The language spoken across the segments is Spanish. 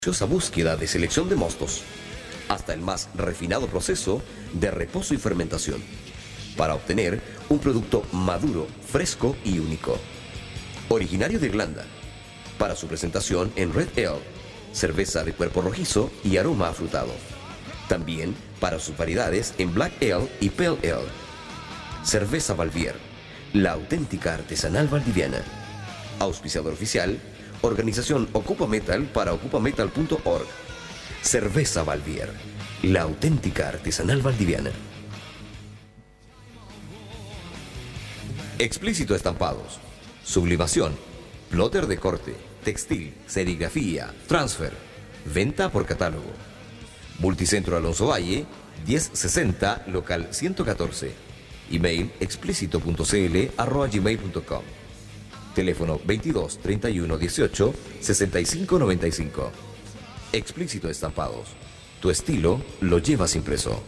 Búsqueda de selección de mostos, hasta el más refinado proceso de reposo y fermentación, para obtener un producto maduro, fresco y único. Originario de Irlanda, para su presentación en Red Ale, cerveza de cuerpo rojizo y aroma afrutado. También para sus variedades en Black Ale y Pale Ale. Cerveza Valvier, la auténtica artesanal valdiviana. Auspiciador oficial, Organización Ocupa Metal para ocupametal.org. Cerveza Valvier, la auténtica artesanal valdiviana. Explícito Estampados, sublimación, plotter de corte, textil, serigrafía, transfer, venta por catálogo. Multicentro Alonso Valle, 1060, local 114. Email explícito.cl@gmail.com. Teléfono 22 31 18 65 95. Explícito Estampados. Tu estilo lo llevas impreso.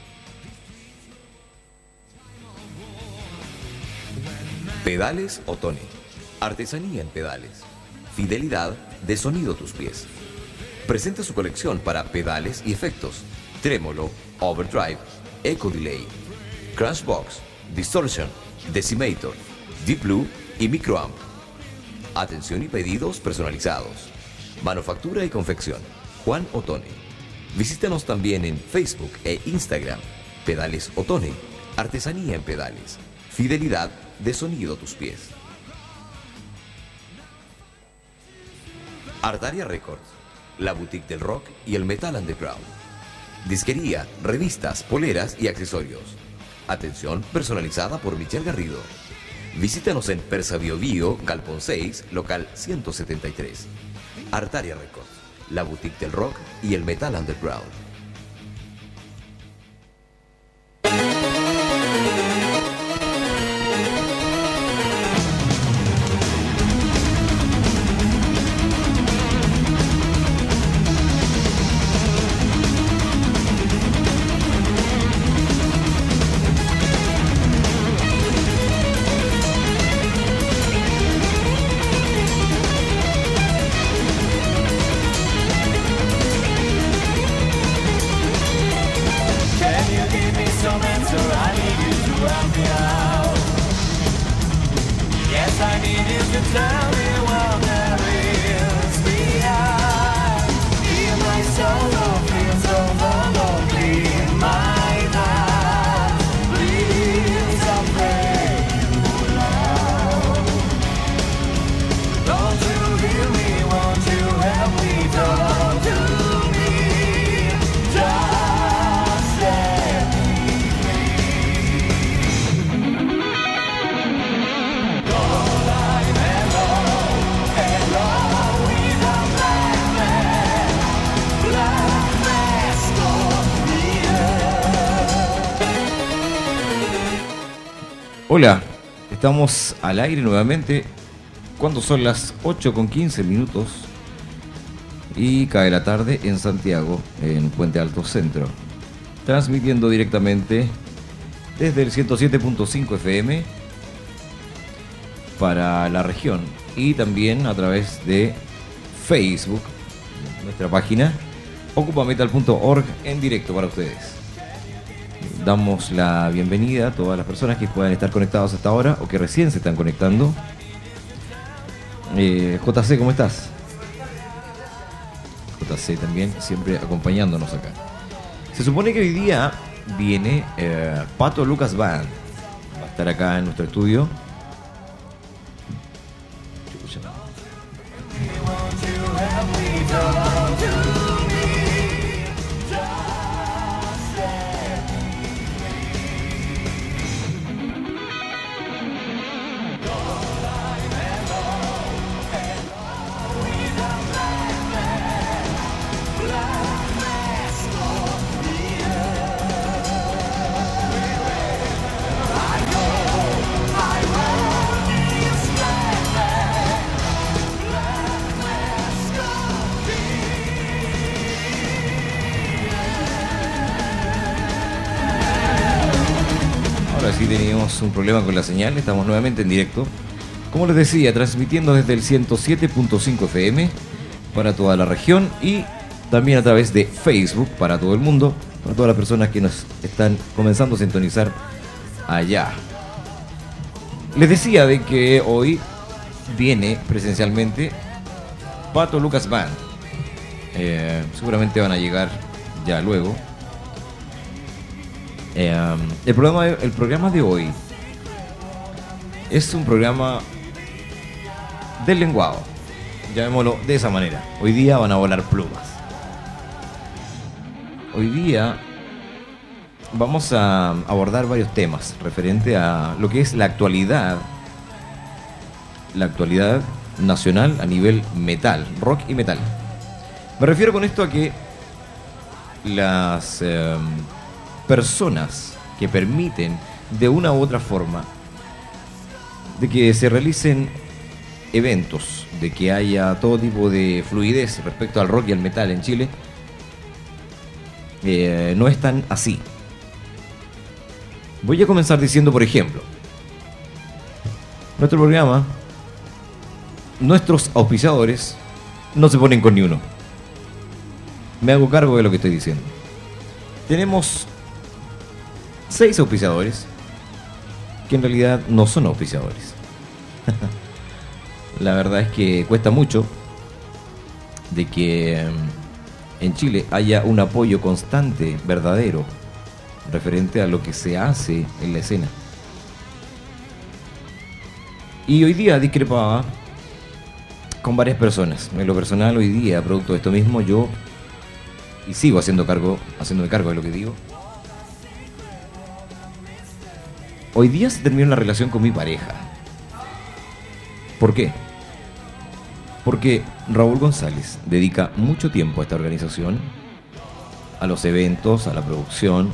Pedales Otone. Artesanía en pedales. Fidelidad de sonido a tus pies. Presenta su colección para pedales y efectos: trémolo, overdrive, echo delay, crashbox, distortion, decimator, deep blue y microamp. Atención y pedidos personalizados. Manufactura y confección: Juan Otone. Visítanos también en Facebook e Instagram. Pedales Otone. Artesanía en pedales. Fidelidad de sonido a tus pies. Artaria Records, la boutique del rock y el metal underground. Disquería, revistas, poleras y accesorios. Atención personalizada por Michelle Garrido. Visítanos en Persa Bio Bio, Galpón 6, local 173. Artaria Records, la boutique del rock y el metal underground. Hola, estamos al aire nuevamente cuando son las 8:15 y cae la tarde en Santiago, en Puente Alto Centro, transmitiendo directamente desde el 107.5 FM para la región y también a través de Facebook, nuestra página ocupametal.org, en directo para ustedes. Damos la bienvenida a todas las personas que puedan estar conectados hasta ahora o que recién se están conectando. JC, ¿cómo estás? JC también, siempre acompañándonos acá. Se supone que hoy día viene Pato Lucas Band. Va a estar acá en nuestro estudio. Sí, teníamos un problema con la señal, estamos nuevamente en directo. Como les decía, transmitiendo desde el 107.5 FM para toda la región y también a través de Facebook para todo el mundo, para todas las personas que nos están comenzando a sintonizar allá. Les decía de que hoy viene presencialmente Pato Lucas Band. Seguramente van a llegar ya luego. El programa de hoy es un programa del lenguado, llamémoslo de esa manera. Hoy día van a volar plumas. Hoy día vamos a abordar varios temas referente a lo que es la actualidad nacional a nivel metal, rock y metal. Me refiero con esto a que las personas que permiten de una u otra forma de que se realicen eventos, de que haya todo tipo de fluidez respecto al rock y al metal en Chile, no están así. Voy a comenzar diciendo, por ejemplo, nuestro programa, nuestros auspiciadores no se ponen con ni uno. Me hago cargo de lo que estoy diciendo. Tenemos 6 auspiciadores que en realidad no son auspiciadores. La verdad es que cuesta mucho de que en Chile haya un apoyo constante, verdadero, referente a lo que se hace en la escena. Y hoy día discrepaba con varias personas. En lo personal, hoy día, producto de esto mismo, yo y sigo haciéndome cargo de lo que digo. Hoy día se terminó la relación con mi pareja. ¿Por qué? Porque Raúl González dedica mucho tiempo a esta organización, a los eventos, a la producción,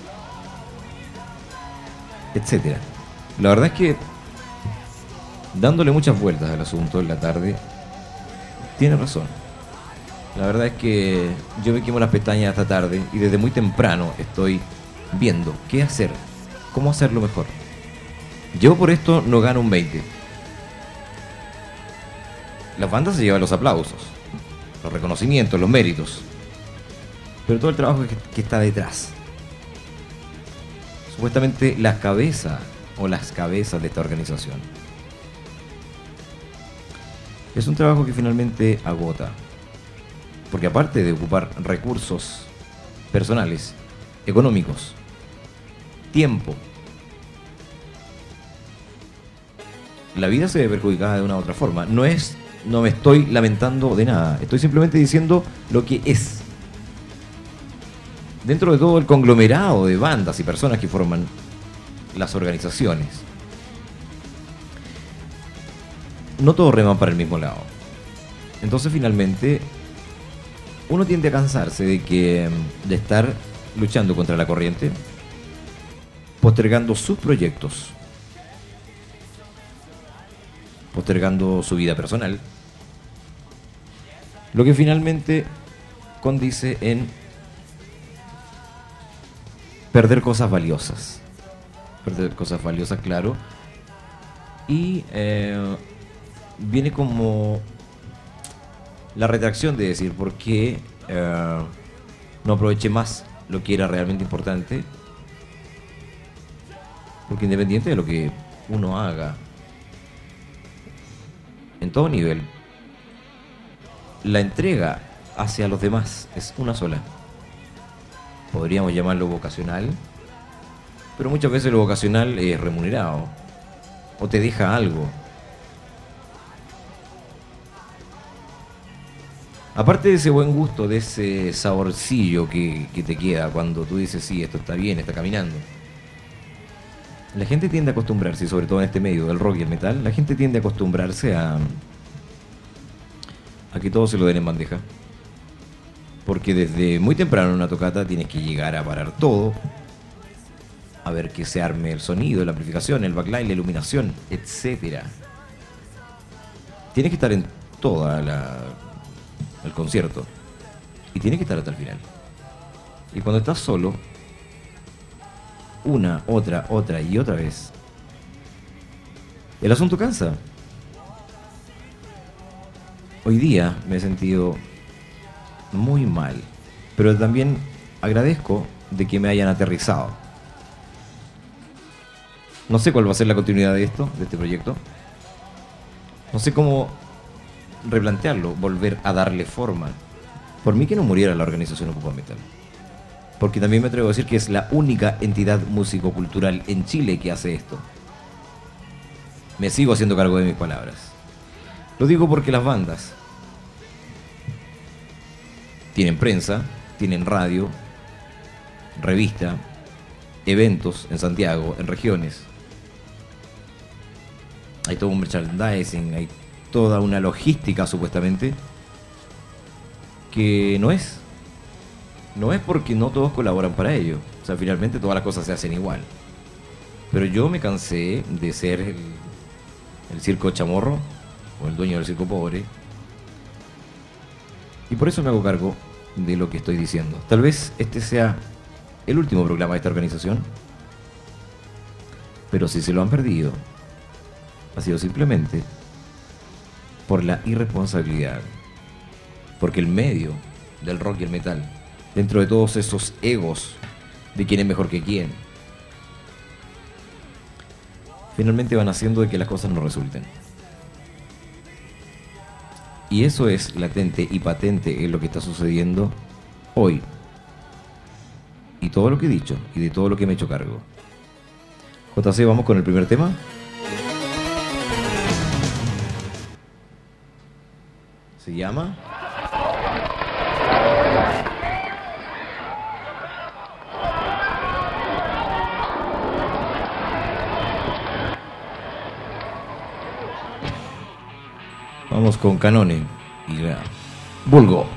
etcétera. La verdad es que, dándole muchas vueltas al asunto en la tarde, tiene razón. La verdad es que yo me quemo las pestañas esta tarde y desde muy temprano estoy viendo qué hacer, cómo hacerlo mejor. Yo por esto no gano un 20. Las bandas se llevan los aplausos, los reconocimientos, los méritos, pero todo el trabajo que está detrás. Supuestamente las cabezas de esta organización. Es un trabajo que finalmente agota. Porque aparte de ocupar recursos personales, económicos, tiempo, la vida se ve perjudicada de una u otra forma. No me estoy lamentando de nada, estoy simplemente diciendo lo que es. Dentro de todo el conglomerado de bandas y personas que forman las organizaciones, no todos reman para el mismo lado. Entonces finalmente uno tiende a cansarse de estar luchando contra la corriente, postergando sus proyectos, postergando su vida personal, lo que finalmente condice en perder cosas valiosas. Perder cosas valiosas, claro. Y viene como la retracción de decir por qué no aproveché más lo que era realmente importante. Porque independiente de lo que uno haga, en todo nivel, la entrega hacia los demás es una sola. Podríamos llamarlo vocacional, pero muchas veces lo vocacional es remunerado o te deja algo. Aparte de ese buen gusto, de ese saborcillo que te queda cuando tú dices, sí, esto está bien, está caminando. La gente tiende a acostumbrarse, y sobre todo en este medio del rock y el metal, la gente tiende a acostumbrarse a que todo se lo den en bandeja. Porque desde muy temprano en una tocata tienes que llegar a parar todo, a ver que se arme el sonido, la amplificación, el backline, la iluminación, etcétera. Tienes que estar en toda el concierto y tienes que estar hasta el final. Y cuando estás solo, una, otra y otra vez, el asunto cansa. Hoy día me he sentido muy mal, pero también agradezco de que me hayan aterrizado. No sé cuál va a ser la continuidad de esto, de este proyecto. No sé cómo replantearlo, volver a darle forma. Por mí que no muriera la organización Ocupa Metal. Porque también me atrevo a decir que es la única entidad músico-cultural en Chile que hace esto. Me sigo haciendo cargo de mis palabras. Lo digo porque las bandas tienen prensa, tienen radio, revista, eventos en Santiago, en regiones. Hay todo un merchandising, hay toda una logística supuestamente que no es. No es porque no todos colaboran para ello. O sea, finalmente todas las cosas se hacen igual. Pero yo me cansé de ser el circo chamorro o el dueño del circo pobre. Y por eso me hago cargo de lo que estoy diciendo. Tal vez este sea el último programa de esta organización. Pero si se lo han perdido, ha sido simplemente por la irresponsabilidad. Porque el medio del rock y el metal, dentro de todos esos egos de quién es mejor que quién, finalmente van haciendo de que las cosas no resulten. Y eso es latente y patente en lo que está sucediendo hoy. Y todo lo que he dicho y de todo lo que me he hecho cargo. JC, vamos con el primer tema. Se llama... Vamos con Canone y la Vulgo.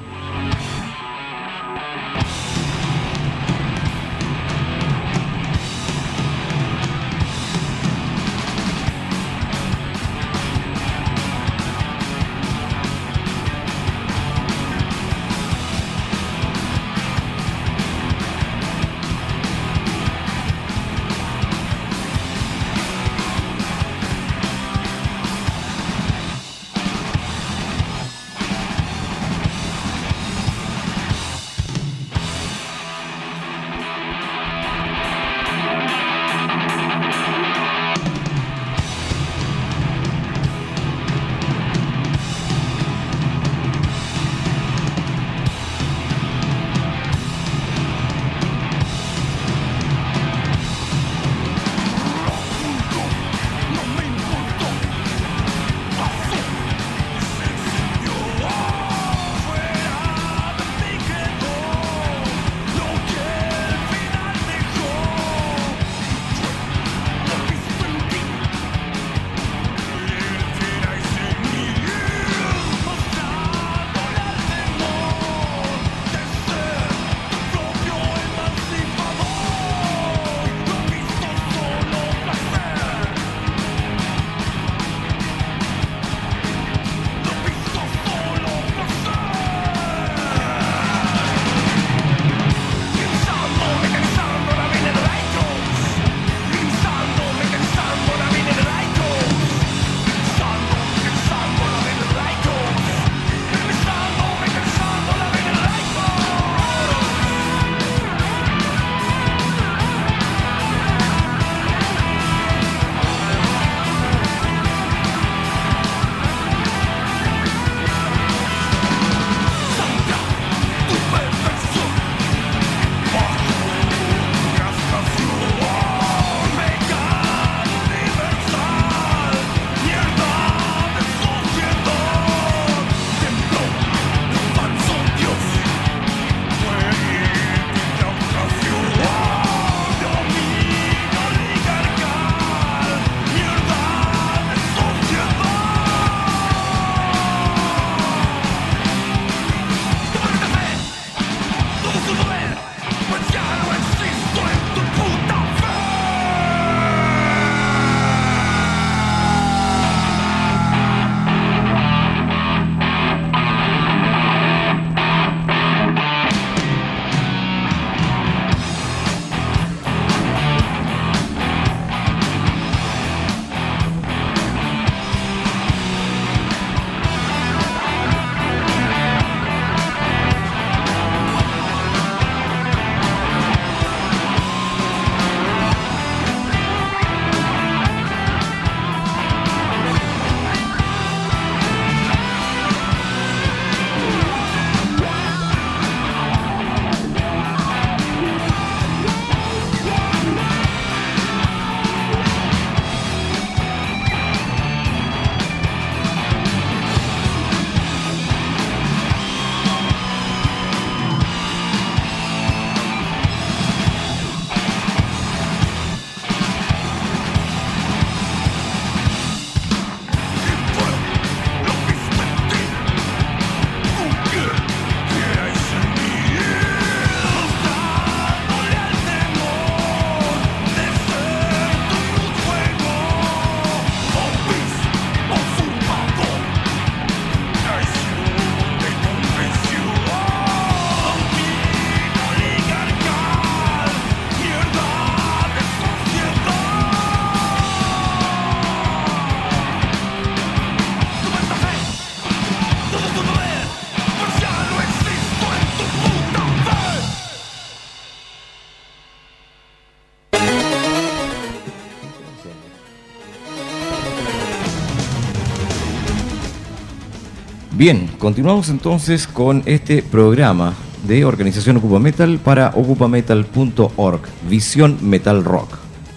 Bien, continuamos entonces con este programa de Organización Ocupa Metal para ocupametal.org, Visión Metal Rock.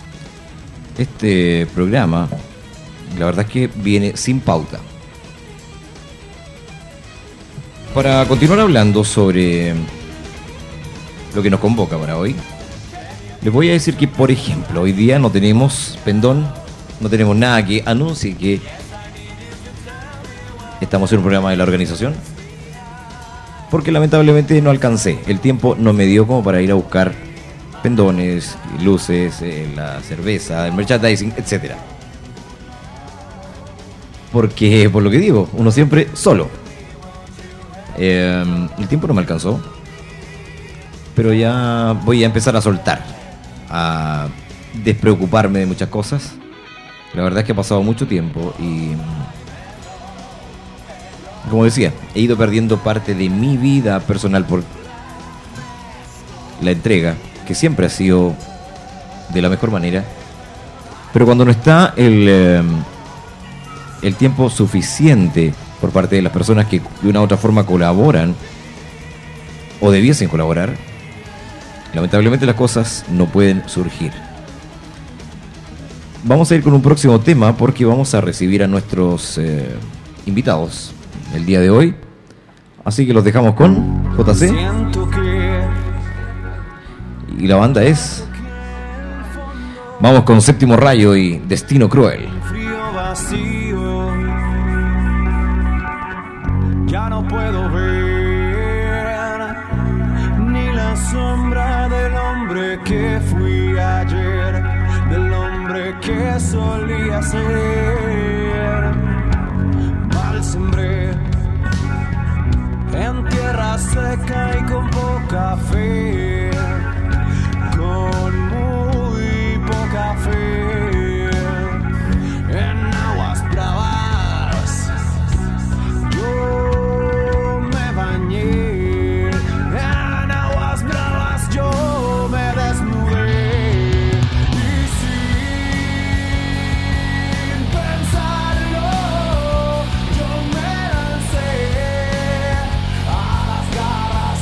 Este programa, la verdad es que viene sin pauta. Para continuar hablando sobre lo que nos convoca para hoy, les voy a decir que, por ejemplo, hoy día no tenemos pendón, no tenemos nada que anuncie que estamos en un programa de la organización, porque lamentablemente no alcancé. El tiempo no me dio como para ir a buscar pendones, luces, la cerveza, el merchandising, etc. Porque, por lo que digo, uno siempre solo. El tiempo no me alcanzó, pero ya voy a empezar a soltar, a despreocuparme de muchas cosas. La verdad es que ha pasado mucho tiempo y, como decía, he ido perdiendo parte de mi vida personal por la entrega, que siempre ha sido de la mejor manera. Pero cuando no está el tiempo suficiente por parte de las personas que de una u otra forma colaboran o debiesen colaborar, lamentablemente las cosas no pueden surgir. Vamos a ir con un próximo tema porque vamos a recibir a nuestros invitados el día de hoy. Así que los dejamos con JC. Y la banda es... Vamos con Séptimo Rayo y Destino Cruel. Ya no puedo ver ni la sombra del hombre que fui ayer, del hombre que solía ser. Mal sembré en tierra seca y con poca fe, con muy poca fe, en aguas bravas. Yo me bañé, en aguas bravas yo me desnudé, y sin pensarlo yo me lancé a las garras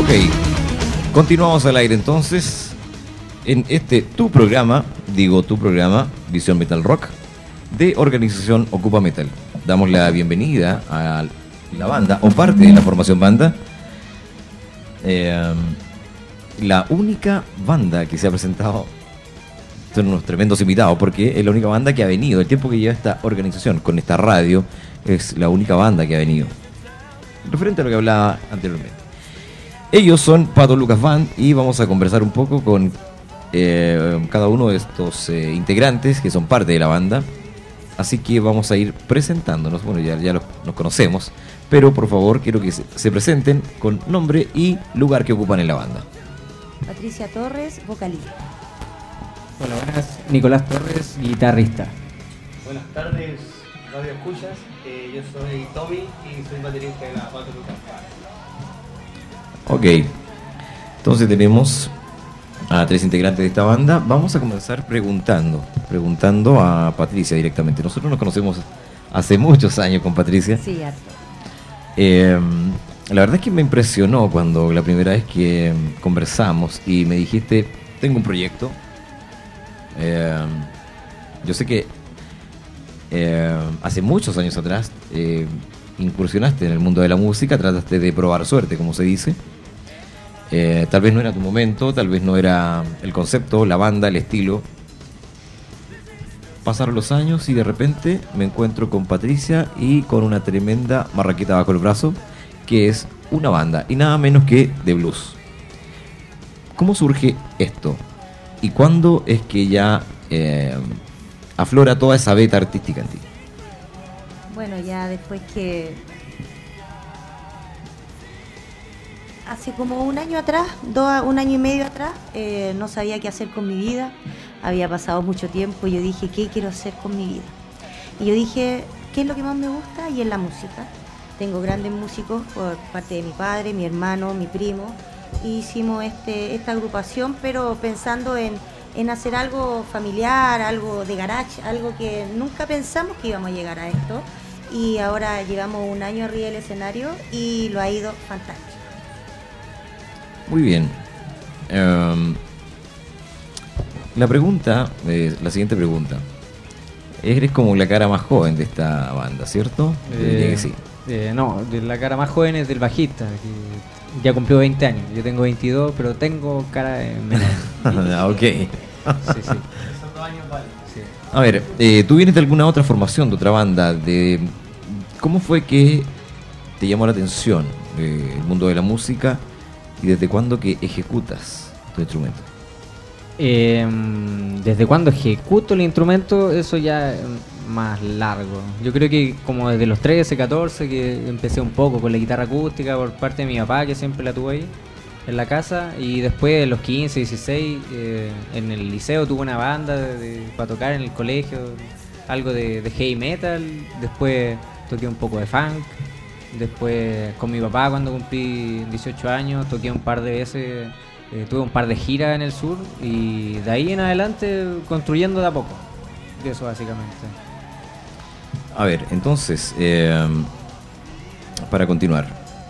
Continuamos al aire entonces en tu programa, Visión Metal Rock, de organización Ocupa Metal. Damos la bienvenida a la banda, o parte de la formación banda, la única banda que se ha presentado. Son unos tremendos invitados porque es la única banda que ha venido. El tiempo que lleva esta organización con esta radio es la única banda que ha venido. Referente a lo que hablaba anteriormente. Ellos son Pato Lucas Band y vamos a conversar un poco con cada uno de estos integrantes que son parte de la banda. Así que vamos a ir presentándonos. Bueno, ya nos conocemos, pero por favor quiero que se presenten con nombre y lugar que ocupan en la banda. Patricia Torres, vocalista. Hola, buenas. Nicolás Torres, guitarrista. Buenas tardes, Radio Escuchas. Yo soy Tommy y soy baterista de la Pato Lucas Band. Ok, entonces tenemos a 3 integrantes de esta banda. Vamos a comenzar preguntando a Patricia directamente. Nosotros nos conocemos hace muchos años con Patricia. Sí, harto. La verdad es que me impresionó cuando la primera vez que conversamos y me dijiste, tengo un proyecto. Yo sé que hace muchos años atrás incursionaste en el mundo de la música, trataste de probar suerte, como se dice. Tal vez no era tu momento, tal vez no era el concepto, la banda, el estilo. Pasaron los años y de repente me encuentro con Patricia y con una tremenda marraqueta bajo el brazo, que es una banda y nada menos que de blues. ¿Cómo surge esto? ¿Y cuándo es que ya aflora toda esa beta artística en ti? Bueno, ya después que... Hace como un año atrás, un año y medio atrás, no sabía qué hacer con mi vida. Había pasado mucho tiempo y yo dije, ¿qué quiero hacer con mi vida? Y yo dije, ¿qué es lo que más me gusta? Y es la música. Tengo grandes músicos por parte de mi padre, mi hermano, mi primo. Hicimos esta agrupación, pero pensando en hacer algo familiar, algo de garage, algo que nunca pensamos que íbamos a llegar a esto. Y ahora llevamos un año arriba del escenario y lo ha ido fantástico. Muy bien. La siguiente pregunta. Eres como la cara más joven de esta banda, ¿cierto? Diría que sí. No, de la cara más joven es del bajista, que ya cumplió 20 años. Yo tengo 22, pero tengo cara de menor. Ok. Sí. Son 2 años, vale. Sí. A ver, ¿tú vienes de alguna otra formación, de otra banda? ¿Cómo fue que te llamó la atención el mundo de la música y desde cuándo que ejecutas tu instrumento? Desde cuando ejecuto el instrumento, eso ya es más largo. Yo creo que como desde los 13, 14 que empecé un poco con la guitarra acústica por parte de mi papá, que siempre la tuve ahí en la casa, y después a los 15, 16 en el liceo tuve una banda para tocar en el colegio, algo de heavy metal. Después toqué un poco de funk. Después con mi papá, cuando cumplí 18 años, toqué un par de veces, tuve un par de giras en el sur, y de ahí en adelante construyendo de a poco. Eso básicamente. A ver, entonces, para continuar,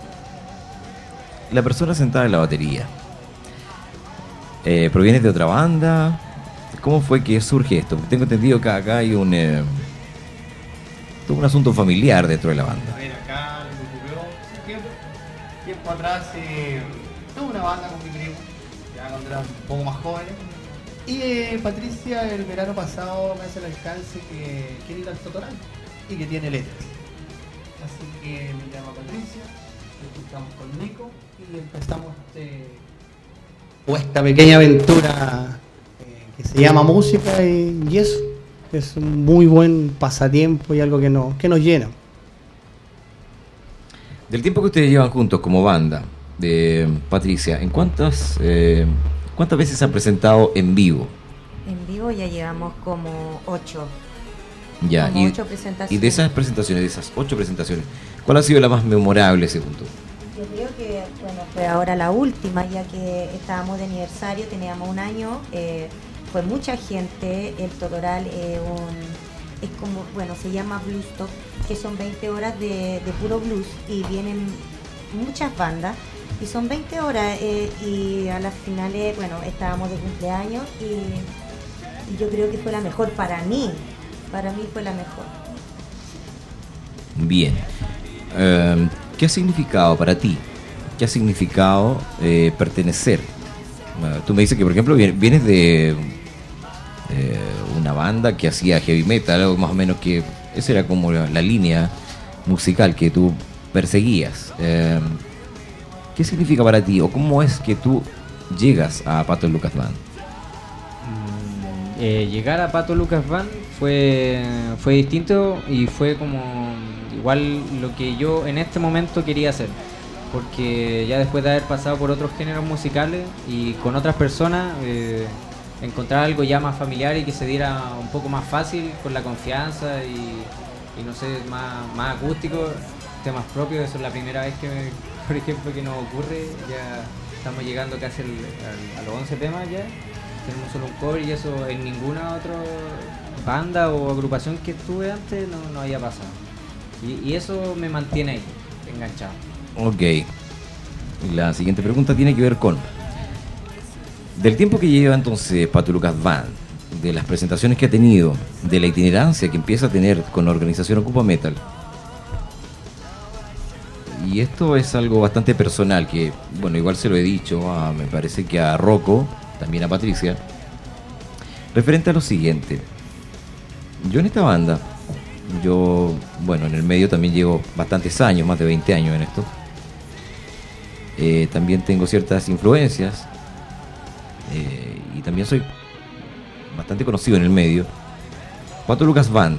la persona sentada en la batería, ¿proviene de otra banda? ¿Cómo fue que surge esto? Tengo entendido que acá hay todo un asunto familiar dentro de la banda. A ver, acá lo que ocurrió tiempo atrás, tuve una banda con mi primo, ya cuando era un poco más jóvenes. Y Patricia el verano pasado me hace el alcance que quiere ir al Totoral y que tiene letras. Así que me llama Patricia, nos juntamos con Nico y empezamos esta pequeña aventura que se llama música, y eso es un muy buen pasatiempo y algo que nos llena. Del tiempo que ustedes llevan juntos como banda, Patricia, ¿en cuántas veces se han presentado en vivo? En vivo ya llevamos como 8. Ya, Como 8 presentaciones. y de esas 8 presentaciones, ¿cuál ha sido la más memorable según tú? Yo creo que fue ahora la última, ya que estábamos de aniversario, teníamos un año, fue mucha gente. El Totoral es como, se llama Blues Talk, que son 20 horas de puro blues, y vienen muchas bandas, Y son 20 horas y a las finales, bueno, estábamos de cumpleaños y yo creo que fue la mejor para mí fue la mejor. Bien. ¿Qué ha significado para ti? ¿Qué ha significado pertenecer? Tú me dices que, por ejemplo, vienes de una banda que hacía heavy metal, algo más o menos que esa era como la línea musical que tú perseguías. ¿Qué significa para ti o cómo es que tú llegas a Pato Lucas Band? Llegar a Pato Lucas Band fue distinto y fue como igual lo que yo en este momento quería hacer, porque ya después de haber pasado por otros géneros musicales y con otras personas, encontrar algo ya más familiar y que se diera un poco más fácil con la confianza y no sé, más acústico, temas propios. Eso es la primera vez que por ejemplo, que nos ocurre. Ya estamos llegando casi a los 11 temas ya. Tenemos solo un cover y eso en ninguna otra banda o agrupación que estuve antes no había pasado. Y eso me mantiene ahí, enganchado. Ok. La siguiente pregunta tiene que ver con del tiempo que lleva entonces Pato Lucas Band, de las presentaciones que ha tenido, de la itinerancia que empieza a tener con la organización Ocupa Metal. Y esto es algo bastante personal que, bueno, igual se lo he dicho, me parece que a Rocco, también a Patricia, referente a lo siguiente. Yo en esta banda, bueno, en el medio también llevo bastantes años, más de 20 años en esto. También tengo ciertas influencias y también soy bastante conocido en el medio. Pato Lucas Band,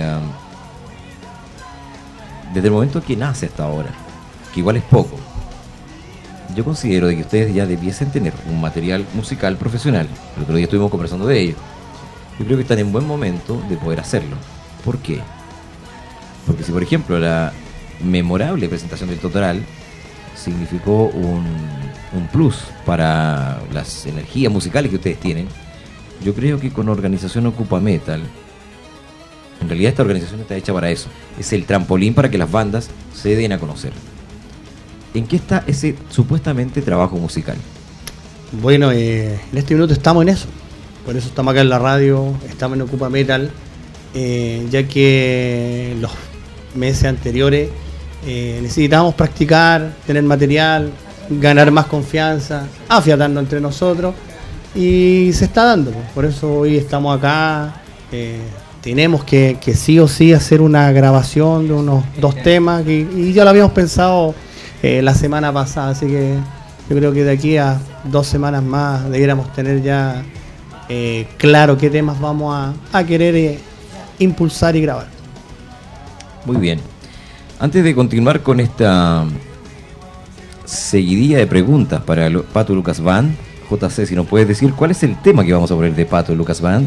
desde el momento que nace hasta ahora, que igual es poco, yo considero de que ustedes ya debiesen tener un material musical profesional. El otro día estuvimos conversando de ello. Yo creo que están en buen momento de poder hacerlo. ¿Por qué? Porque si, por ejemplo, la memorable presentación del Totoral significó un plus para las energías musicales que ustedes tienen, yo creo que con Organización Ocupa Metal, en realidad esta organización está hecha para eso. Es el trampolín para que las bandas se den a conocer. ¿En qué está ese supuestamente trabajo musical? Bueno, en este minuto estamos en eso. Por eso estamos acá en la radio, estamos en Ocupa Metal, ya que los meses anteriores necesitábamos practicar, tener material, ganar más confianza, afiatarnos entre nosotros, y se está dando. Por eso hoy estamos acá. Tenemos que sí o sí hacer una grabación de unos 2 temas y ya lo habíamos pensado la semana pasada, así que yo creo que de aquí a 2 semanas más debiéramos tener ya claro qué temas vamos a querer impulsar y grabar. Muy bien. Antes de continuar con esta seguidilla de preguntas para Pato Lucas Band, JC, si nos puedes decir cuál es el tema que vamos a poner de Pato Lucas Band.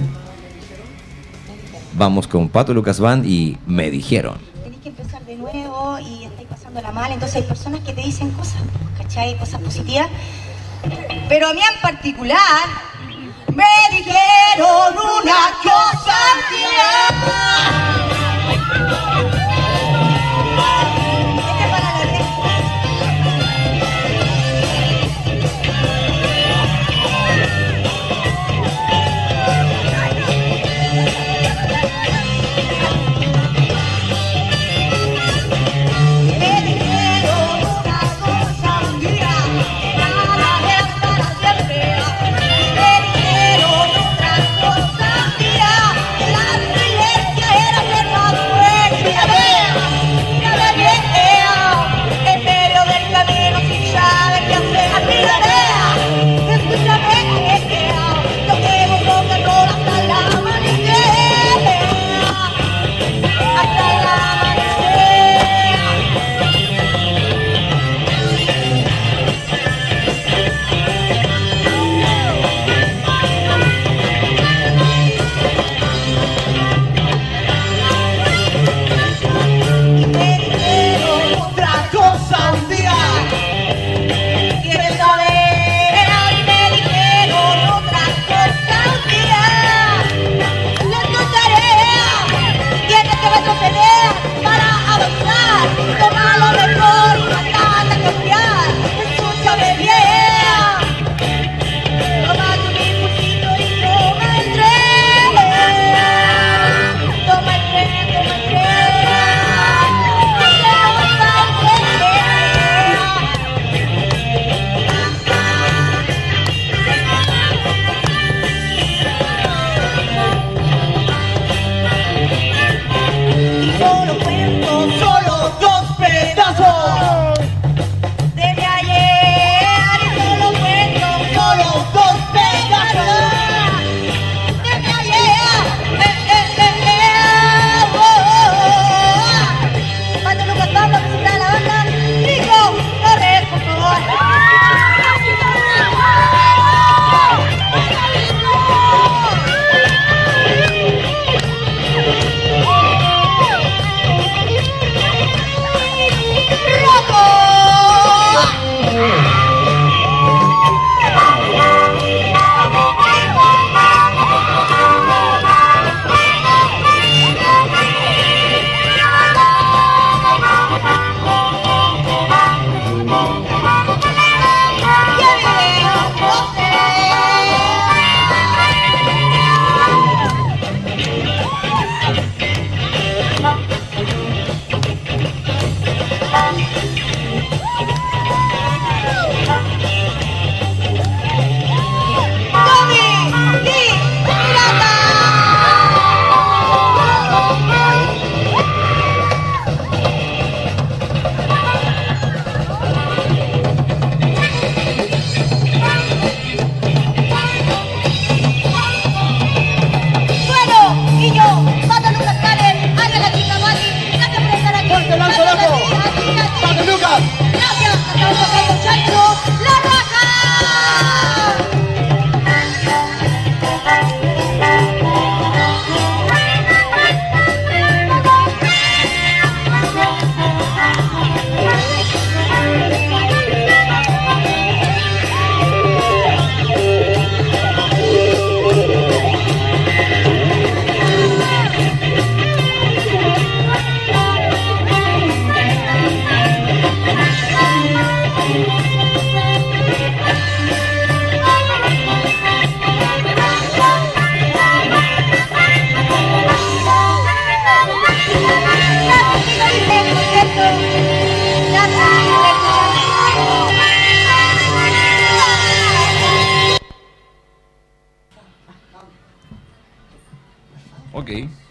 Vamos con Pato Lucas Band y Me Dijeron. Tenés que empezar de nuevo y estáis pasándola mal, entonces hay personas que te dicen cosas, ¿cachai? Cosas positivas. Pero a mí en particular me dijeron una cosa tía. Era los dos pedazos. Desde ayer yo lo cuento con los dos pedazos. Desde ayer, Pato Lucas Pablo presenta la banda Nico Torres, por favor. Ok.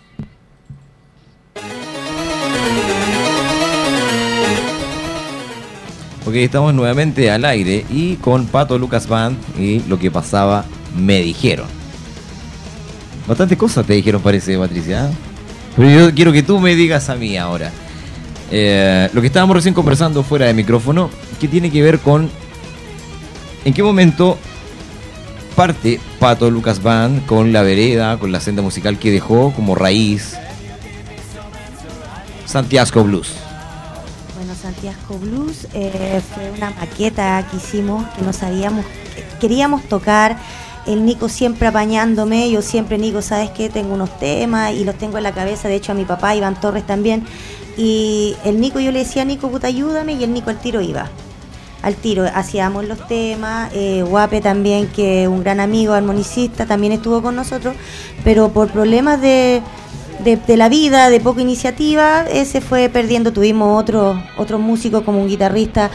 Ok, estamos nuevamente al aire y con Pato Lucas Band y lo que pasaba me dijeron. Bastantes cosas te dijeron, parece, Patricia. Pero yo quiero que tú me digas a mí ahora. Lo que estábamos recién conversando fuera de micrófono, que tiene que ver con en qué momento parte Pato Lucas Band con la vereda, con la senda musical que dejó como raíz Santiago Blues. Bueno, Santiago Blues fue una maqueta que hicimos, que no sabíamos, queríamos tocar. El Nico siempre apañándome, yo siempre, Nico, ¿sabes qué? Tengo unos temas y los tengo en la cabeza, de hecho a mi papá, Iván Torres también. Y el Nico, yo le decía, Nico, puta, ayúdame, y el Nico al tiro iba. Al tiro, hacíamos los temas. Guape también, que un gran amigo armonicista, también estuvo con nosotros, pero por problemas de la vida, de poca iniciativa, se fue perdiendo. Tuvimos otros músicos como un guitarrista,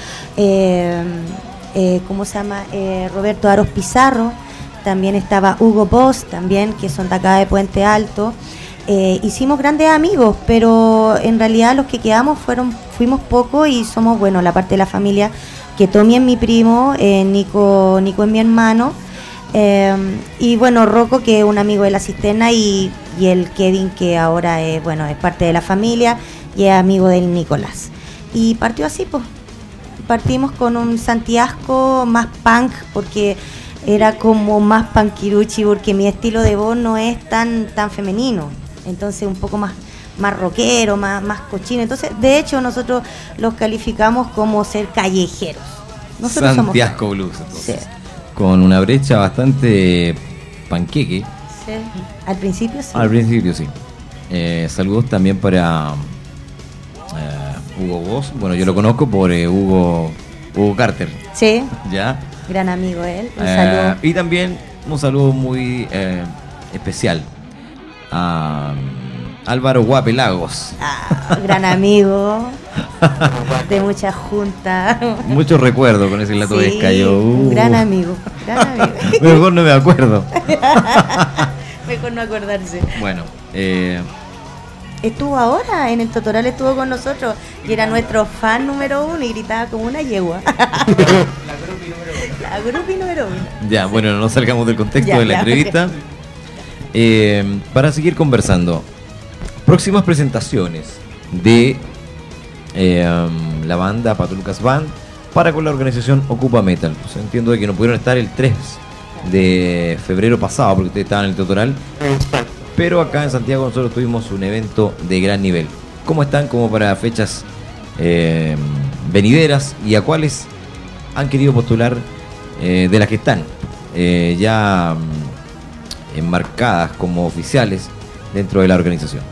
¿cómo se llama? Roberto Aros Pizarro. También estaba Hugo Boss, también, que son de acá de Puente Alto. Hicimos grandes amigos, pero en realidad los que quedamos fuimos pocos y somos, bueno, la parte de la familia, que Tommy es mi primo, Nico es mi hermano, y bueno, Rocco, que es un amigo de la cisterna, y el Kevin, que ahora es parte de la familia y es amigo del Nicolás. Y partió así, pues. Partimos con un Santiago más punk, porque era como más punkiruchi, porque mi estilo de voz no es tan femenino, entonces un poco más rockero, más cochino. Entonces, de hecho, nosotros los calificamos como ser callejeros. Nosotros Santiago Blues, entonces. Sí. Con una brecha bastante panqueque. Sí. Al principio sí. Al principio sí. Saludos también para Hugo Boss. Bueno, yo lo conozco por Hugo Carter. Sí. Ya. Gran amigo él. Un saludo. Y también un saludo muy especial a Álvaro Guape Lagos. Gran amigo. De muchas juntas. Muchos recuerdos con ese Lato de Escayo. Un gran amigo. Mejor no me acuerdo. Mejor no acordarse. Bueno, estuvo ahora en el Totoral, estuvo con nosotros y era nuestro fan número 1 y gritaba como una yegua. La grupi número 1. Ya, bueno, no salgamos del contexto Ya, de la ya, entrevista. Para seguir conversando, próximas presentaciones de la banda Pato Lucas Band para con la organización Ocupa Metal. Pues entiendo de que no pudieron estar el 3 de febrero pasado porque ustedes estaban en el Totoral, pero acá en Santiago nosotros tuvimos un evento de gran nivel. ¿Cómo están como para fechas venideras y a cuáles han querido postular de las que están ya enmarcadas como oficiales dentro de la organización?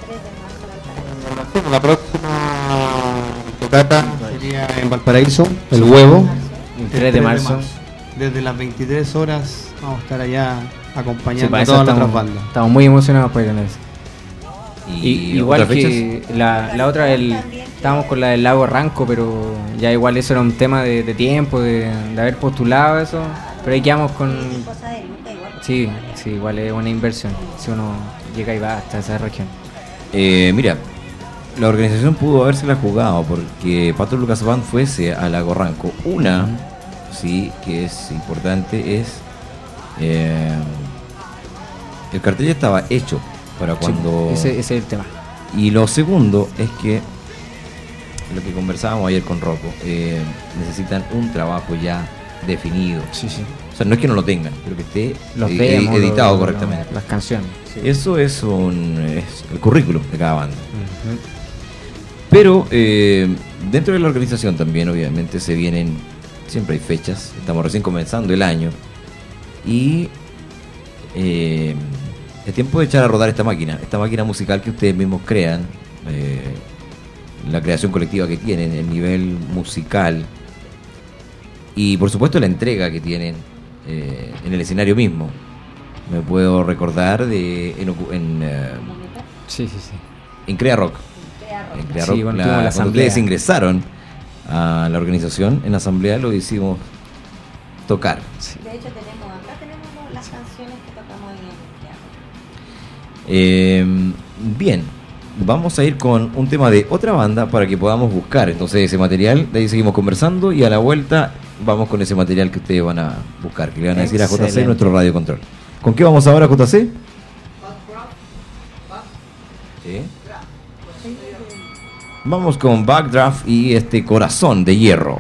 La próxima tocata sería en Valparaíso, El Huevo, El 3 de marzo. Desde las 23 horas vamos a estar allá Sí, acompañando para a eso todas las otras bandas. estamos muy emocionados por ir con eso. ¿Y Igual otras que la otra, estábamos con la del Lago Ranco, pero ya igual eso era un tema de tiempo, de haber postulado eso. Pero ahí quedamos con... Sí, igual es una inversión si uno llega y va hasta esa región. Mira, la organización pudo habérsela jugado porque Pato Lucas Band fuese a Lago Ranco. Una, sí, que es importante, es el cartel ya estaba hecho para cuando... Sí, ese es el tema. Y lo segundo es que lo que conversábamos ayer con Rocco, necesitan un trabajo ya definido. Sí. O sea, no es que no lo tengan, pero que esté Los demos, editado correctamente. las canciones. Sí. Eso es el currículum de cada banda. Pero dentro de la organización también, obviamente, siempre hay fechas. Estamos recién comenzando el año. Y es tiempo de echar a rodar esta máquina musical que ustedes mismos crean, la creación colectiva que tienen, el nivel musical y por supuesto la entrega que tienen en el escenario mismo. Me puedo recordar en Crea Rock. En Crea Rock, Sí, cuando tuvimos la cuando asamblea. ustedes ingresaron a la organización, en la asamblea lo hicimos tocar. De hecho, acá tenemos las canciones que tocamos ahí en Bien, vamos a ir con un tema de otra banda para que podamos buscar entonces ese material. De ahí seguimos conversando y a la vuelta vamos con ese material que ustedes van a buscar, que le van a decir a JC, Excelente. nuestro radio control. ¿Con qué vamos ahora, JC? ¿Sí? Vamos con Backdraft y Corazón de Hierro.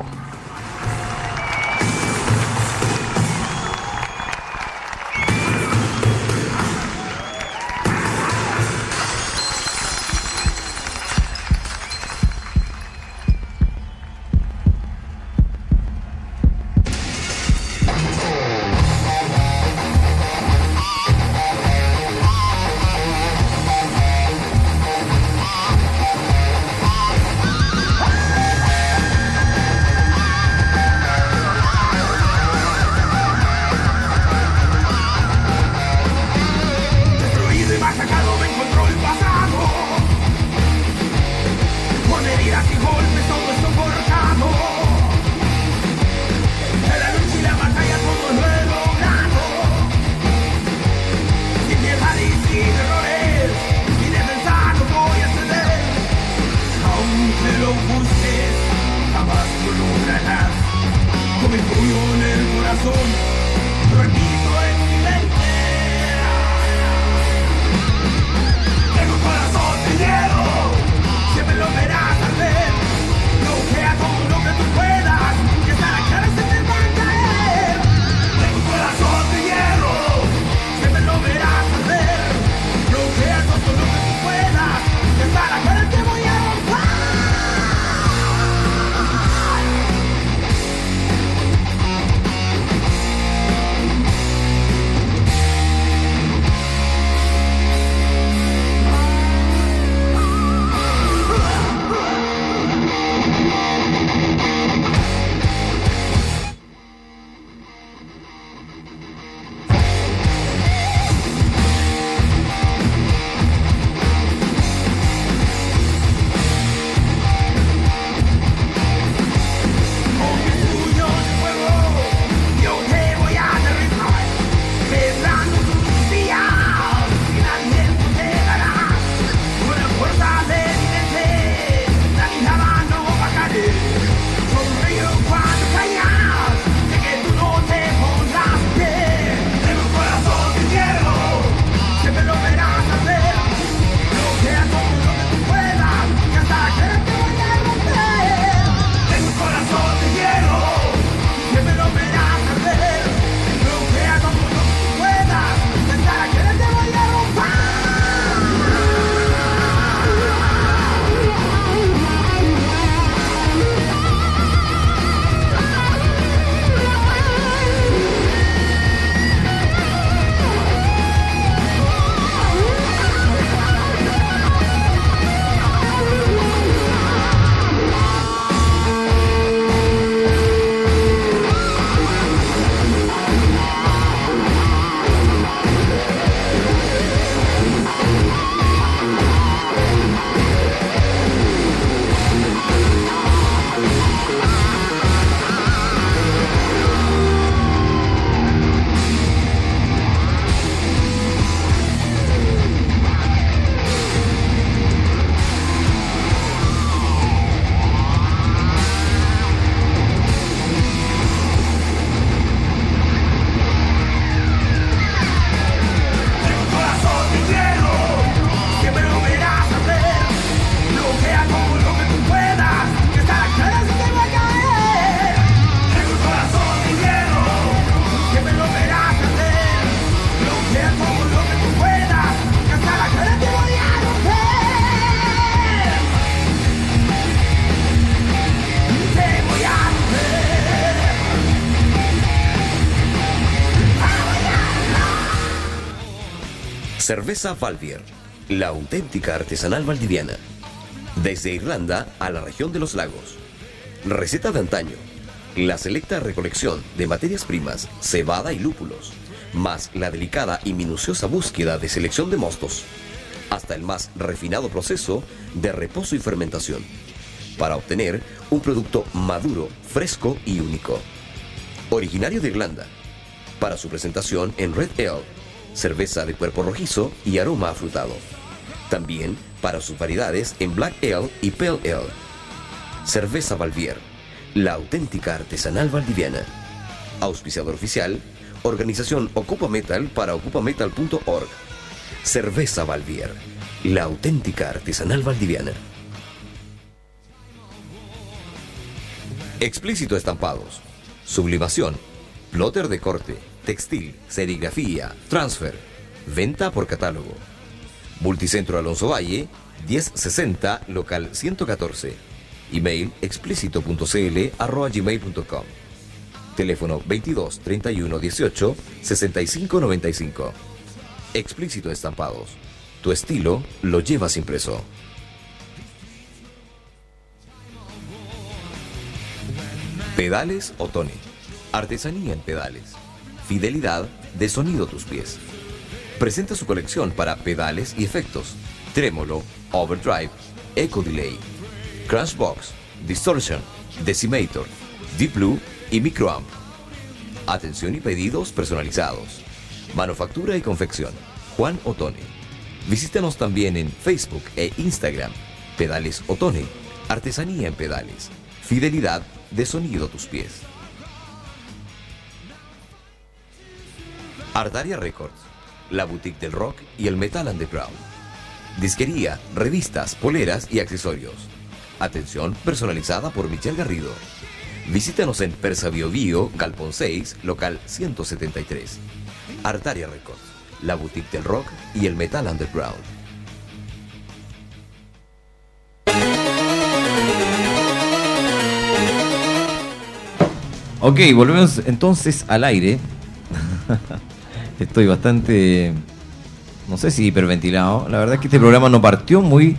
Cerveza Valvier, la auténtica artesanal valdiviana. Desde Irlanda a la región de los lagos. Receta de antaño. La selecta recolección de materias primas, cebada y lúpulos, más la delicada y minuciosa búsqueda de selección de mostos, hasta el más refinado proceso de reposo y fermentación, para obtener un producto maduro, fresco y único. Originario de Irlanda, para su presentación en Red Ale, cerveza de cuerpo rojizo y aroma afrutado. También para sus variedades en Black Ale y Pale Ale. Cerveza Valvier, la auténtica artesanal valdiviana. Auspiciador oficial, organización Ocupa Metal para ocupametal.org. Cerveza Valvier, la auténtica artesanal valdiviana. Explícito Estampados, sublimación, plotter de corte, textil, serigrafía, transfer, venta por catálogo. Multicentro Alonso Valle, 1060, local 114. Email explícito.cl@gmail.com. Teléfono 22 31 18 65 95. Explícito Estampados. Tu estilo lo llevas impreso. Pedales Ottone. Artesanía en pedales. Fidelidad de sonido a tus pies. Presenta su colección para pedales y efectos: trémolo, overdrive, echo delay, crash box, distortion, decimator, deep blue y microamp. Atención y pedidos personalizados. Manufactura y confección: Juan Ottone. Visítanos también en Facebook e Instagram. Pedales Ottone. Artesanía en pedales. Fidelidad de sonido a tus pies. Artaria Records, la boutique del rock y el metal underground. Disquería, revistas, poleras y accesorios. Atención personalizada por Michelle Garrido. Visítanos en Persa Bio Bio, Galpón 6, local 173. Artaria Records, la boutique del rock y el metal underground. Ok, volvemos entonces al aire. Estoy bastante, no sé si hiperventilado. La verdad es que este programa no partió muy,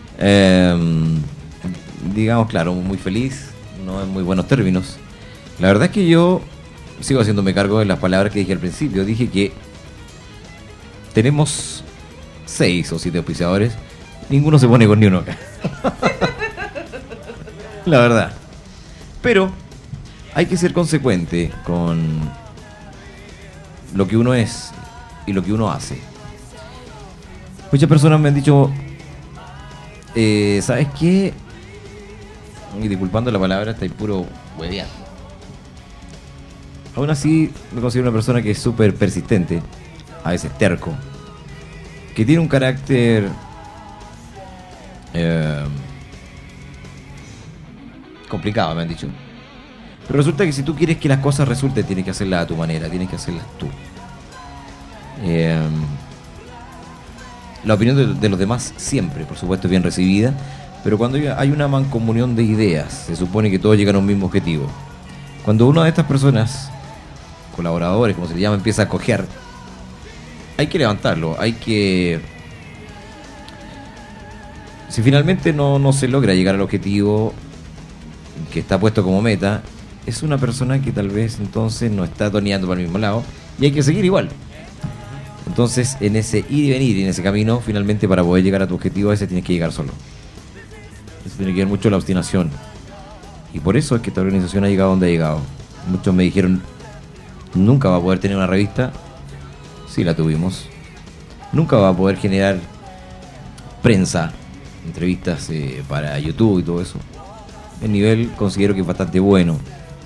digamos, claro, muy feliz, no en muy buenos términos. La verdad es que yo sigo haciéndome cargo de las palabras que dije al principio. Dije que tenemos 6 o 7 auspiciadores. Ninguno se pone con ni uno acá. La verdad. Pero hay que ser consecuente con lo que uno es y lo que uno hace. Muchas personas me han dicho, ¿sabes qué? Y disculpando la palabra, está ahí puro hueveando. Aún así, me considero una persona que es súper persistente, a veces terco, que tiene un carácter complicado, me han dicho. Pero resulta que si tú quieres que las cosas resulten, tienes que hacerlas a tu manera, tienes que hacerlas tú. La opinión de los demás siempre, por supuesto, es bien recibida, pero cuando hay una mancomunión de ideas, se supone que todos llegan a un mismo objetivo. Cuando una de estas personas, colaboradores, como se le llama, empieza a cojear, hay que levantarlo, hay que... Si finalmente no se logra llegar al objetivo que está puesto como meta, es una persona que tal vez entonces no está toneando para el mismo lado y hay que seguir igual. Entonces, en ese ir y venir, en ese camino, finalmente para poder llegar a tu objetivo, a veces tienes que llegar solo. Eso tiene que ver mucho la obstinación. Y por eso es que esta organización ha llegado donde ha llegado. Muchos me dijeron, nunca va a poder tener una revista. Sí, la tuvimos. Nunca va a poder generar prensa, entrevistas para YouTube y todo eso. El nivel considero que es bastante bueno.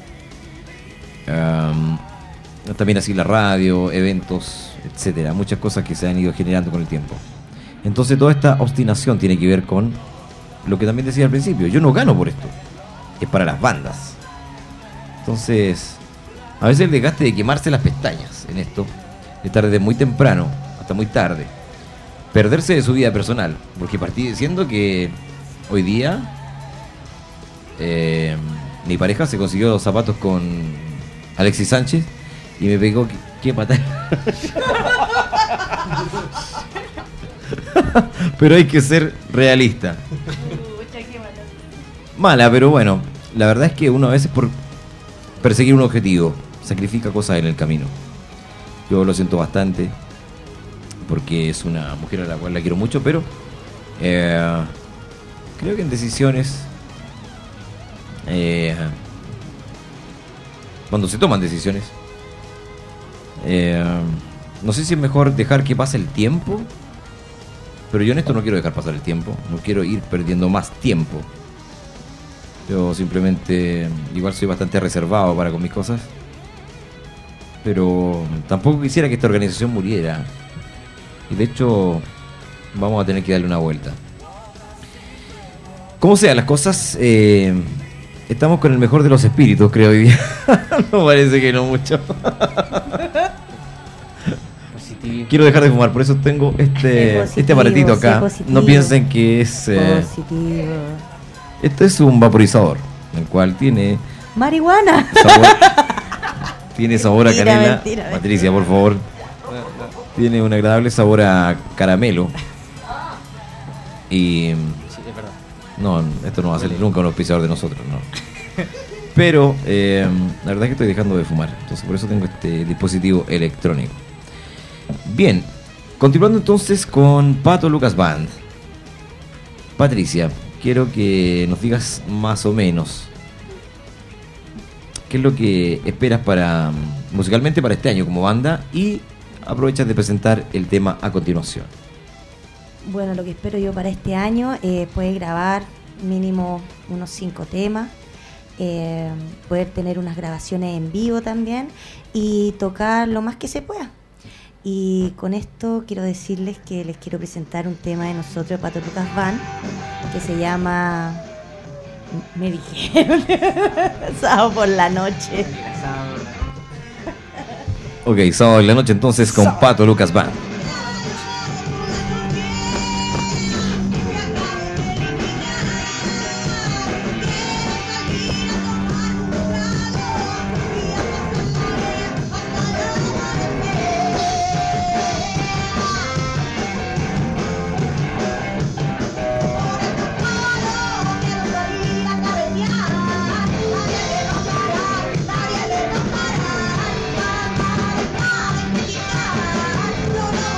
También así la radio, eventos, etcétera, muchas cosas que se han ido generando con el tiempo. Entonces toda esta obstinación tiene que ver con lo que también decía al principio. Yo no gano por esto, es para las bandas. Entonces a veces el desgaste de quemarse las pestañas en esto, de estar desde muy temprano hasta muy tarde, perderse de su vida personal, porque partí diciendo que hoy día mi pareja se consiguió los zapatos con Alexis Sánchez y me pegó, ¿qué patada? Pero hay que ser realista. Mala, pero bueno, la verdad es que uno a veces por perseguir un objetivo sacrifica cosas en el camino. Yo lo siento bastante porque es una mujer a la cual la quiero mucho, pero creo que en decisiones, cuando se toman decisiones, no sé si es mejor dejar que pase el tiempo, pero yo en esto no quiero dejar pasar el tiempo, no quiero ir perdiendo más tiempo. Yo simplemente, igual soy bastante reservado para con mis cosas, pero tampoco quisiera que esta organización muriera. Y de hecho, vamos a tener que darle una vuelta. Como sea, las cosas, estamos con el mejor de los espíritus, creo, hoy día. No parece que no mucho. Quiero dejar de fumar, por eso tengo este aparatito acá. No piensen que es... positivo. Este es un vaporizador, el cual tiene marihuana. Tiene sabor a canela. Mentira. Patricia, por favor. Tiene un agradable sabor a caramelo. Y... Sí, es verdad. No, esto no va a ser nunca un auspiciador de nosotros, no. Pero la verdad es que estoy dejando de fumar. Entonces por eso tengo este dispositivo electrónico. Bien, continuando entonces con Pato Lucas Band. Patricia, quiero que nos digas más o menos qué es lo que esperas para musicalmente para este año como banda, y aprovechas de presentar el tema a continuación. Bueno, lo que espero yo para este año es poder grabar mínimo unos 5 temas, poder tener unas grabaciones en vivo también y tocar lo más que se pueda. Y con esto quiero decirles que les quiero presentar un tema de nosotros, Pato Lucas Band, que se llama... Me dijeron, sábado por la noche. Ok, sábado en la noche entonces con Pato Lucas Band. Nadie le nos para.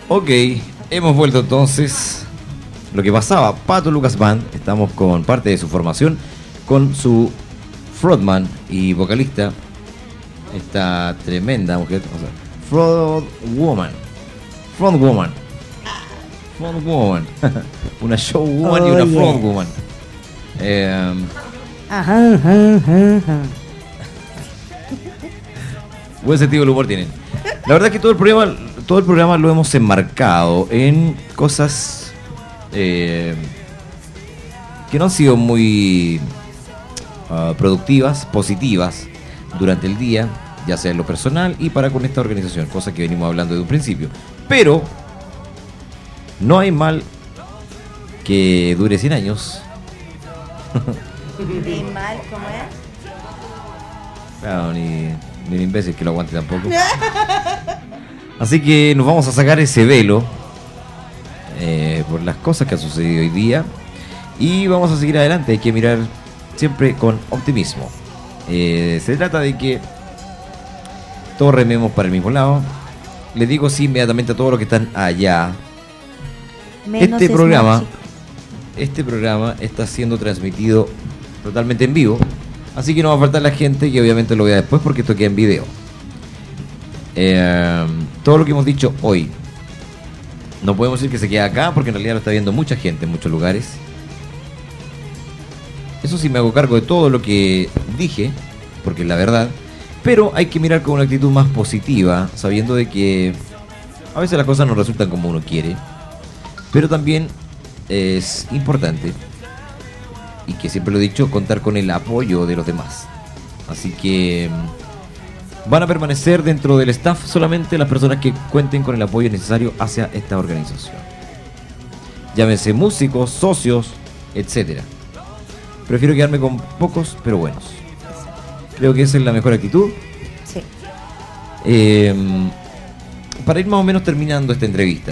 Ok, hemos vuelto entonces. Lo que pasaba, Pato Lucas Band, estamos con parte de su formación, con su frontman y vocalista, esta tremenda mujer, o sea, frontwoman, una showwoman y una frontwoman. Buen sentido del humor tienen. La verdad es que todo el programa lo hemos enmarcado en cosas que no han sido muy productivas, positivas durante el día, ya sea en lo personal y para con esta organización, cosa que venimos hablando desde un principio. Pero no hay mal que dure 100 años. Ni mal, ¿cómo es? Claro, ni un imbécil que lo aguante tampoco. Así que nos vamos a sacar ese velo por las cosas que han sucedido hoy día y vamos a seguir adelante. Hay que mirar siempre con optimismo. Se trata de que todos rememos para el mismo lado. Les digo sí inmediatamente a todos los que están allá. Menos Este programa está siendo transmitido totalmente en vivo, así que no va a faltar la gente que obviamente lo vea después porque esto queda en video. Todo lo que hemos dicho hoy no podemos decir que se queda acá porque en realidad lo está viendo mucha gente en muchos lugares. Eso sí, me hago cargo de todo lo que dije porque es la verdad, pero hay que mirar con una actitud más positiva, sabiendo de que a veces las cosas no resultan como uno quiere, pero también es importante, y que siempre lo he dicho, contar con el apoyo de los demás. Así que van a permanecer dentro del staff solamente las personas que cuenten con el apoyo necesario hacia esta organización. Llámense músicos, socios, etcétera. Prefiero quedarme con pocos, pero buenos. Creo que esa es la mejor actitud. Sí. Para ir más o menos terminando esta entrevista,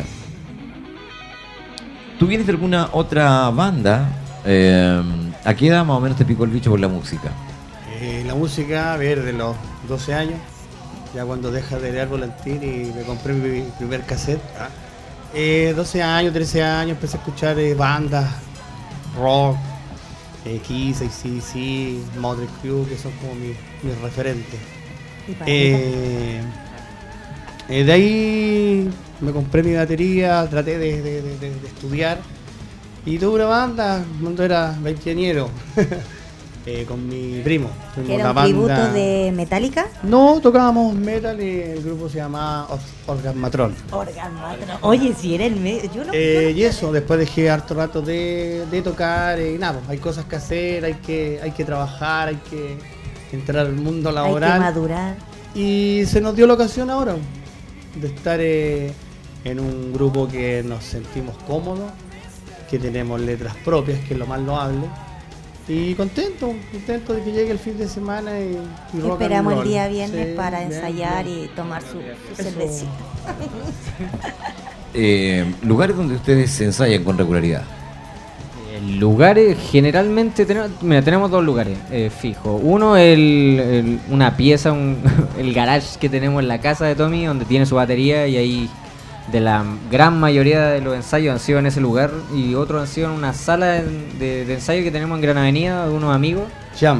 ¿tú vienes de alguna otra banda? ¿A qué edad más o menos te picó el bicho por la música? La música, a ver, de los 12 años, ya cuando deja de leer volantín y me compré mi primer cassette. 12 años, 13 años, empecé a escuchar bandas, rock, Kiss, AC/DC, Motley Crue, que son como mis referentes. De ahí me compré mi batería, traté de estudiar y tuve una banda cuando era veinteañero con mi primo. ¿Que era un tributo de Metallica? No, tocábamos metal y el grupo se llamaba Orgasmatron. Oye, si era el medio. Yo no, y eso, después dejé harto rato de tocar y nada, pues, hay cosas que hacer, hay que trabajar, hay que entrar al mundo laboral. Hay que madurar. Y se nos dio la ocasión ahora de estar en un grupo que nos sentimos cómodos, que tenemos letras propias, que es lo más loable. Y contento de que llegue el fin de semana y rock esperamos and el roll. día viernes Sí, para bien, ensayar bien. y tomar su Eso. cervecita. Lugares donde ustedes ensayan con regularidad. Lugares, generalmente tenemos dos lugares fijos. Uno, una pieza, el garage que tenemos en la casa de Tommy, donde tiene su batería, y ahí de la gran mayoría de los ensayos han sido en ese lugar, y otros han sido en una sala de ensayo que tenemos en Gran Avenida de unos amigos. Jam.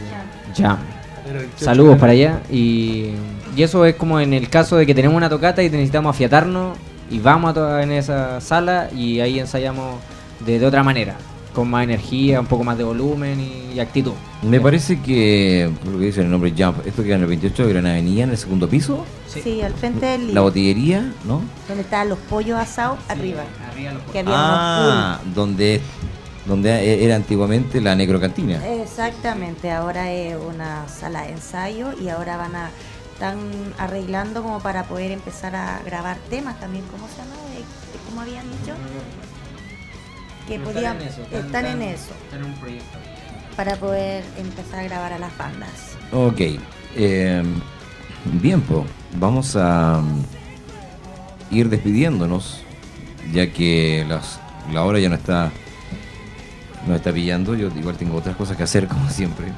Saludos para allá. Y eso es como en el caso de que tenemos una tocata y necesitamos afiatarnos, y vamos en esa sala y ahí ensayamos de otra manera, con más energía, un poco más de volumen y actitud. Me parece que, por lo que dice el nombre Jump, esto queda en el 28 de Gran Avenida, en el segundo piso. Sí, al frente del La botillería, ¿no? donde estaban los pollos asados, arriba. Que había donde era antiguamente la necrocantina. Exactamente, ahora es una sala de ensayo y ahora están arreglando como para poder empezar a grabar temas también. ¿Cómo se llama? ¿Cómo habían dicho? Que podían, están en eso. Están en un proyecto. Para poder empezar a grabar a las bandas. Ok. Bien, pues vamos a ir despidiéndonos, ya que la hora ya nos está pillando. Yo igual tengo otras cosas que hacer, como siempre.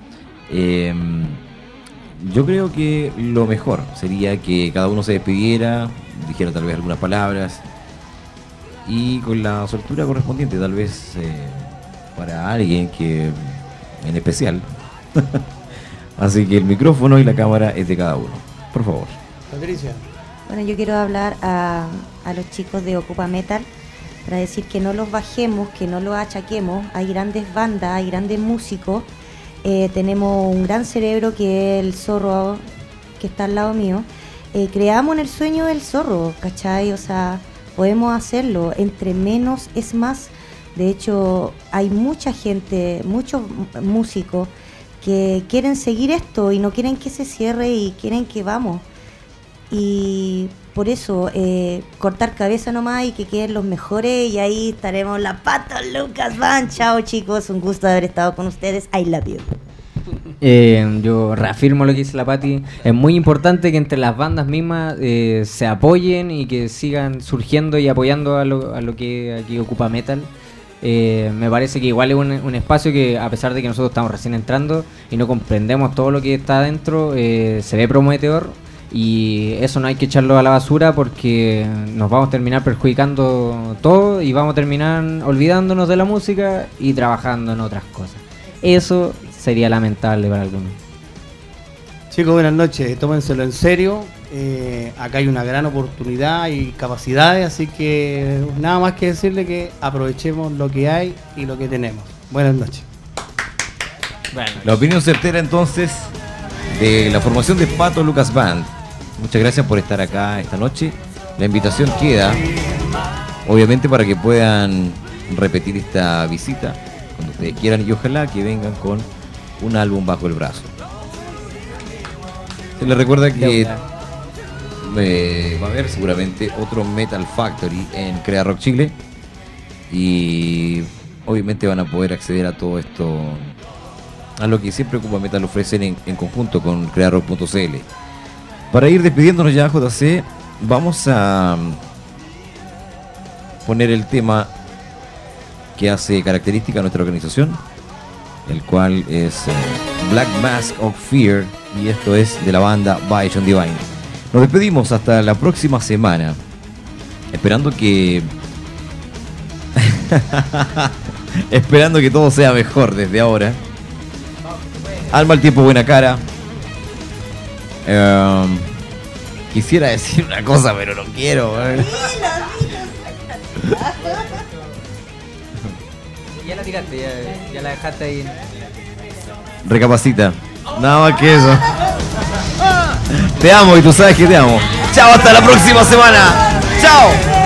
Yo creo que lo mejor sería que cada uno se despidiera dijera tal vez algunas palabras y con la soltura correspondiente tal vez para alguien que en especial. Así que el micrófono y la cámara es de cada uno, por favor. Patricia. Bueno, yo quiero hablar a los chicos de Ocupa Metal para decir que no los bajemos, que no los achaquemos. Hay grandes bandas, hay grandes músicos. Tenemos un gran cerebro que es el Zorro, que está al lado mío. Creamos en el sueño del Zorro, ¿cachai? O sea, podemos hacerlo. Entre menos es más. De hecho, hay mucha gente, muchos músicos que quieren seguir esto y no quieren que se cierre y quieren que vamos. Y por eso, cortar cabeza nomás y que queden los mejores, y ahí estaremos la Pato Lucas Band. Chao chicos, un gusto haber estado con ustedes. I love you. Yo reafirmo lo que dice la Pati. Es muy importante que entre las bandas mismas se apoyen y que sigan surgiendo y apoyando a lo que aquí Ocupa Metal. Me parece que igual es un espacio que, a pesar de que nosotros estamos recién entrando y no comprendemos todo lo que está adentro, se ve prometedor. Y eso no hay que echarlo a la basura porque nos vamos a terminar perjudicando todo y vamos a terminar olvidándonos de la música y trabajando en otras cosas. Eso sería lamentable para algunos. Chicos, buenas noches, tómenselo en serio. Acá hay una gran oportunidad y capacidades, así que nada más que decirle que aprovechemos lo que hay y lo que tenemos. Buenas noches. La opinión certera entonces de la formación de Pato Lucas Band. Muchas gracias por estar acá esta noche. La invitación queda, obviamente, para que puedan repetir esta visita cuando ustedes quieran y ojalá que vengan con un álbum bajo el brazo. Se les recuerda que va a haber seguramente otro Metal Factory en Crea Rock Chile y obviamente van a poder acceder a todo esto, a lo que siempre Ocupa Metal ofrecen en conjunto con crearock.cl. Para ir despidiéndonos ya, JC, vamos a poner el tema que hace característica a nuestra organización, el cual es Black Mask of Fear, y esto es de la banda Bison Divine. Nos despedimos hasta la próxima semana, esperando que esperando que todo sea mejor desde ahora. Al mal tiempo, buena cara. Quisiera decir una cosa, pero no quiero. Ya la tiraste, ya la dejaste ahí. Recapacita. Nada más que eso. Te amo y tú sabes que te amo. Chao, hasta la próxima semana. Chao.